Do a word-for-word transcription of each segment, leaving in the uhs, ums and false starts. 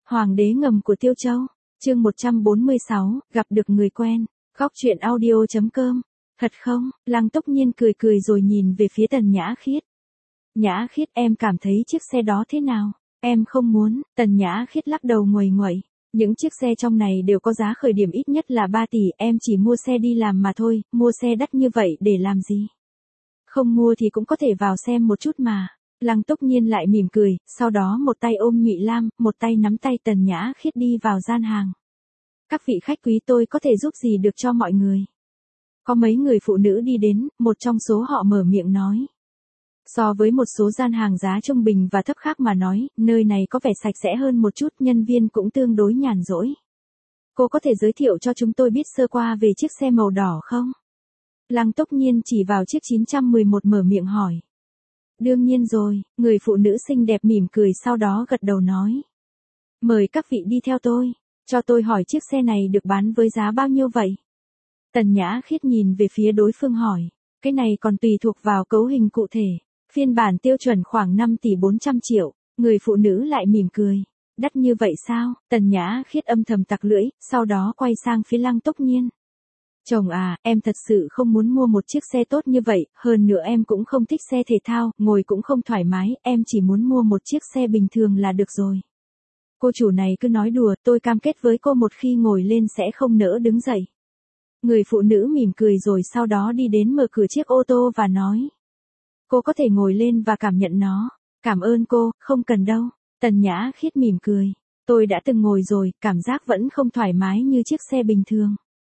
Hoàng đế ngầm của Tiêu Châu, chương một trăm bốn mươi sáu, gặp được người quen, góc truyện audio chấm com. Thật không? Lăng Túc Nhiên cười cười rồi nhìn về phía Tần Nhã Khiết. Nhã Khiết, em cảm thấy chiếc xe đó thế nào? Em không muốn. Tần Nhã Khiết lắc đầu nguầy nguậy. Những chiếc xe trong này đều có giá khởi điểm ít nhất là ba tỷ, em chỉ mua xe đi làm mà thôi, mua xe đắt như vậy để làm gì? Không mua thì cũng có thể vào xem một chút mà. Lăng Túc Nhiên lại mỉm cười, sau đó một tay ôm Nhụy Lam, một tay nắm tay Tần Nhã Khiết đi vào gian hàng. Các vị khách quý, tôi có thể giúp gì được cho mọi người? Có mấy người phụ nữ đi đến, một trong số họ mở miệng nói. So với một số gian hàng giá trung bình và thấp khác mà nói, nơi này có vẻ sạch sẽ hơn một chút, nhân viên cũng tương đối nhàn rỗi. Cô có thể giới thiệu cho chúng tôi biết sơ qua về chiếc xe màu đỏ không? Lăng Túc Nhiên chỉ vào chiếc chín trăm mười một mở miệng hỏi. Đương nhiên rồi, người phụ nữ xinh đẹp mỉm cười sau đó gật đầu nói. Mời các vị đi theo tôi, cho tôi hỏi chiếc xe này được bán với giá bao nhiêu vậy? Tần Nhã Khiết nhìn về phía đối phương hỏi, cái này còn tùy thuộc vào cấu hình cụ thể, phiên bản tiêu chuẩn khoảng năm tỷ bốn trăm triệu, người phụ nữ lại mỉm cười. Đắt như vậy sao? Tần Nhã Khiết âm thầm tặc lưỡi, sau đó quay sang phía Lăng Túc Nhiên. Chồng à, em thật sự không muốn mua một chiếc xe tốt như vậy, hơn nữa em cũng không thích xe thể thao, ngồi cũng không thoải mái, em chỉ muốn mua một chiếc xe bình thường là được rồi. Cô chủ này cứ nói đùa, tôi cam kết với cô một khi ngồi lên sẽ không nỡ đứng dậy. Người phụ nữ mỉm cười rồi sau đó đi đến mở cửa chiếc ô tô và nói. Cô có thể ngồi lên và cảm nhận nó. Cảm ơn cô, không cần đâu. Tần Nhã Khiết mỉm cười. Tôi đã từng ngồi rồi, cảm giác vẫn không thoải mái như chiếc xe bình thường.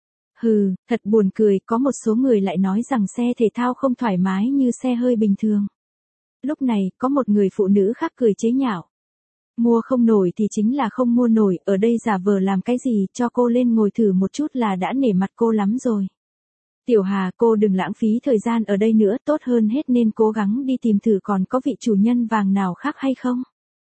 Hừ, thật buồn cười, có một số người lại nói rằng xe thể thao không thoải mái như xe hơi bình thường. Lúc này, có một người phụ nữ khác cười chế nhạo. Mua không nổi thì chính là không mua nổi, ở đây giả vờ làm cái gì, cho cô lên ngồi thử một chút là đã nể mặt cô lắm rồi. Tiểu Hà, cô đừng lãng phí thời gian ở đây nữa, tốt hơn hết nên cố gắng đi tìm thử còn có vị chủ nhân vàng nào khác hay không.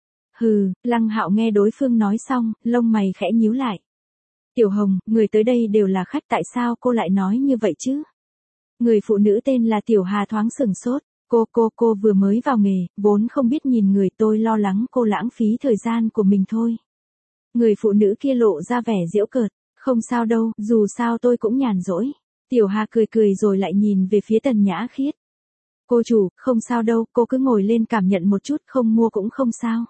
Hừ, Lăng Hạo nghe đối phương nói xong, lông mày khẽ nhíu lại. Tiểu Hồng, người tới đây đều là khách, tại sao cô lại nói như vậy chứ? Người phụ nữ tên là Tiểu Hà thoáng sửng sốt. Cô cô cô vừa mới vào nghề, vốn không biết nhìn người, tôi lo lắng cô lãng phí thời gian của mình thôi. Người phụ nữ kia lộ ra vẻ giễu cợt. Không sao đâu, dù sao tôi cũng nhàn rỗi. Tiểu Hà cười cười rồi lại nhìn về phía Tần Nhã Khiết. Cô chủ, không sao đâu, cô cứ ngồi lên cảm nhận một chút, không mua cũng không sao.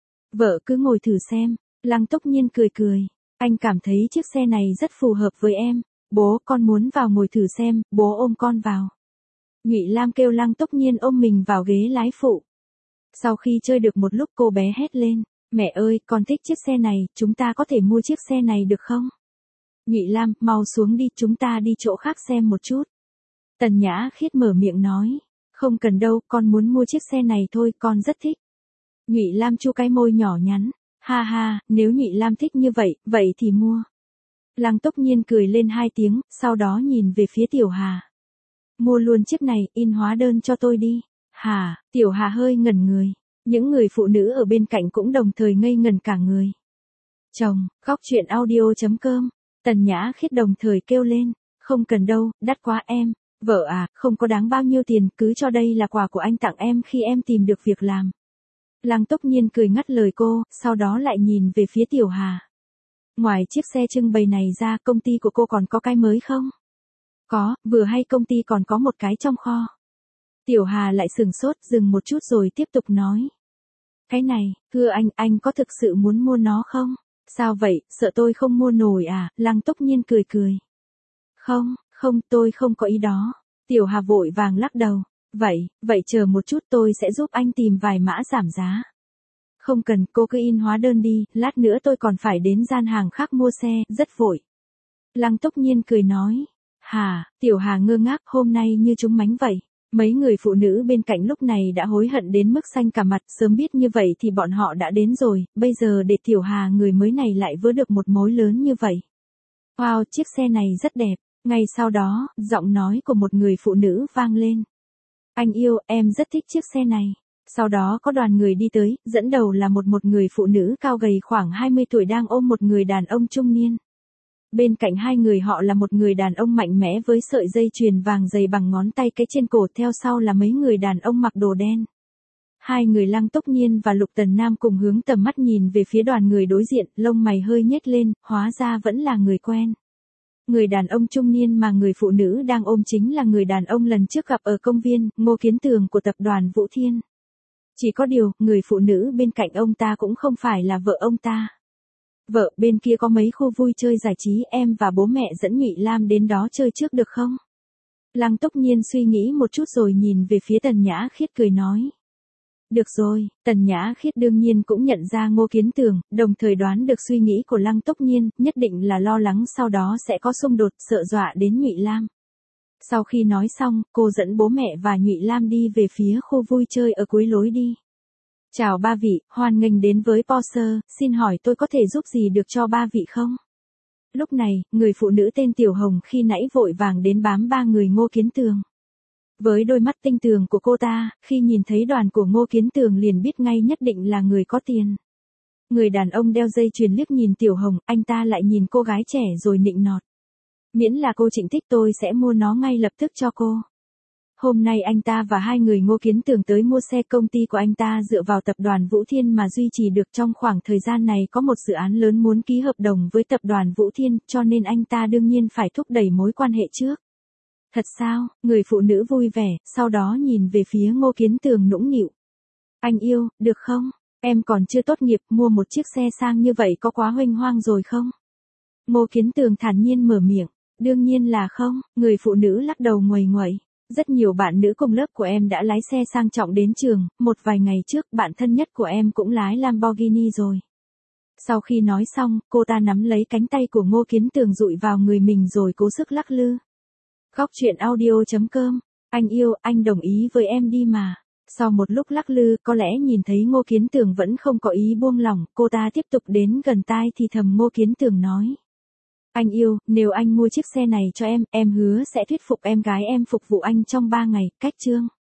Vợ cứ ngồi thử xem. Lăng Túc Nhiên cười cười. Anh cảm thấy chiếc xe này rất phù hợp với em. Bố, con muốn vào ngồi thử xem, bố ôm con vào. Nhụy Lam kêu Lăng Túc Nhiên ôm mình vào ghế lái phụ. Sau khi chơi được một lúc cô bé hét lên. Mẹ ơi, con thích chiếc xe này, chúng ta có thể mua chiếc xe này được không? Nhụy Lam, mau xuống đi, chúng ta đi chỗ khác xem một chút. Tần Nhã Khiết mở miệng nói. Không cần đâu, con muốn mua chiếc xe này thôi, con rất thích. Nhụy Lam chu cái môi nhỏ nhắn. Ha ha, nếu Nhụy Lam thích như vậy, vậy thì mua. Lăng Túc Nhiên cười lên hai tiếng, sau đó nhìn về phía Tiểu Hà. Mua luôn chiếc này, in hóa đơn cho tôi đi. Hà, Tiểu Hà hơi ngẩn người. Những người phụ nữ ở bên cạnh cũng đồng thời ngây ngẩn cả người. Chồng, góc truyện audio chấm com. Tần Nhã Khiết đồng thời kêu lên. Không cần đâu, đắt quá em. Vợ à, không có đáng bao nhiêu tiền, cứ cho đây là quà của anh tặng em khi em tìm được việc làm. Lăng Túc Nhiên cười ngắt lời cô, sau đó lại nhìn về phía Tiểu Hà. Ngoài chiếc xe trưng bày này ra, công ty của cô còn có cái mới không? Có, vừa hay công ty còn có một cái trong kho. Tiểu Hà lại sừng sốt, dừng một chút rồi tiếp tục nói. Cái này, thưa anh, anh có thực sự muốn mua nó không? Sao vậy, sợ tôi không mua nổi à? Lăng Túc Nhiên cười cười. Không, không, tôi không có ý đó. Tiểu Hà vội vàng lắc đầu. Vậy, vậy chờ một chút, tôi sẽ giúp anh tìm vài mã giảm giá. Không cần, cô cứ in hóa đơn đi, lát nữa tôi còn phải đến gian hàng khác mua xe, rất vội. Lăng Túc Nhiên cười nói. Hà, Tiểu Hà ngơ ngác, hôm nay như trúng mánh vậy. Mấy người phụ nữ bên cạnh lúc này đã hối hận đến mức xanh cả mặt, sớm biết như vậy thì bọn họ đã đến rồi, bây giờ để Tiểu Hà người mới này lại vớ được một mối lớn như vậy. Wow, chiếc xe này rất đẹp. Ngay sau đó, giọng nói của một người phụ nữ vang lên. Anh yêu, em rất thích chiếc xe này. Sau đó có đoàn người đi tới, dẫn đầu là một một người phụ nữ cao gầy khoảng hai mươi tuổi đang ôm một người đàn ông trung niên. Bên cạnh hai người họ là một người đàn ông mạnh mẽ với sợi dây chuyền vàng dày bằng ngón tay cái trên cổ, theo sau là mấy người đàn ông mặc đồ đen. Hai người Lăng Túc Nhiên và Lục Tần Nam cùng hướng tầm mắt nhìn về phía đoàn người đối diện, lông mày hơi nhếch lên, hóa ra vẫn là người quen. Người đàn ông trung niên mà người phụ nữ đang ôm chính là người đàn ông lần trước gặp ở công viên, Ngô Kiến Tường của tập đoàn Vũ Thiên. Chỉ có điều, người phụ nữ bên cạnh ông ta cũng không phải là vợ ông ta. Vợ, bên kia có mấy khu vui chơi giải trí, em và bố mẹ dẫn Nhụy Lam đến đó chơi trước được không? Lăng Túc Nhiên suy nghĩ một chút rồi nhìn về phía Tần Nhã Khiết cười nói. Được rồi, Tần Nhã Khiết đương nhiên cũng nhận ra Ngô Kiến Tường, đồng thời đoán được suy nghĩ của Lăng Túc Nhiên, nhất định là lo lắng sau đó sẽ có xung đột, sợ dọa đến Nhụy Lam. Sau khi nói xong, cô dẫn bố mẹ và Nhụy Lam đi về phía khu vui chơi ở cuối lối đi. Chào ba vị, hoan nghênh đến với Porsche, xin hỏi tôi có thể giúp gì được cho ba vị không? Lúc này, người phụ nữ tên Tiểu Hồng khi nãy vội vàng đến bám ba người Ngô Kiến Tường. Với đôi mắt tinh tường của cô ta, khi nhìn thấy đoàn của Ngô Kiến Tường liền biết ngay nhất định là người có tiền. Người đàn ông đeo dây chuyền liếc nhìn Tiểu Hồng, anh ta lại nhìn cô gái trẻ rồi nịnh nọt. Miễn là cô Trịnh thích tôi sẽ mua nó ngay lập tức cho cô. Hôm nay anh ta và hai người Ngô Kiến Tường tới mua xe, công ty của anh ta dựa vào tập đoàn Vũ Thiên mà duy trì được, trong khoảng thời gian này có một dự án lớn muốn ký hợp đồng với tập đoàn Vũ Thiên, cho nên anh ta đương nhiên phải thúc đẩy mối quan hệ trước. Thật sao? Người phụ nữ vui vẻ, sau đó nhìn về phía Ngô Kiến Tường nũng nịu. Anh yêu, được không? Em còn chưa tốt nghiệp, mua một chiếc xe sang như vậy có quá huênh hoang rồi không? Ngô Kiến Tường thản nhiên mở miệng. Đương nhiên là không, người phụ nữ lắc đầu nguầy nguậy. Rất nhiều bạn nữ cùng lớp của em đã lái xe sang trọng đến trường, một vài ngày trước bạn thân nhất của em cũng lái Lamborghini rồi. Sau khi nói xong, cô ta nắm lấy cánh tay của Ngô Kiến Tường dụi vào người mình rồi cố sức lắc lư. Góc truyện audio chấm com, anh yêu, anh đồng ý với em đi mà. Sau một lúc lắc lư, có lẽ nhìn thấy Ngô Kiến Tường vẫn không có ý buông lỏng, cô ta tiếp tục đến gần tai thì thầm Ngô Kiến Tường nói. Anh yêu, nếu anh mua chiếc xe này cho em, em hứa sẽ thuyết phục em gái em phục vụ anh trong ba ngày, cách chương.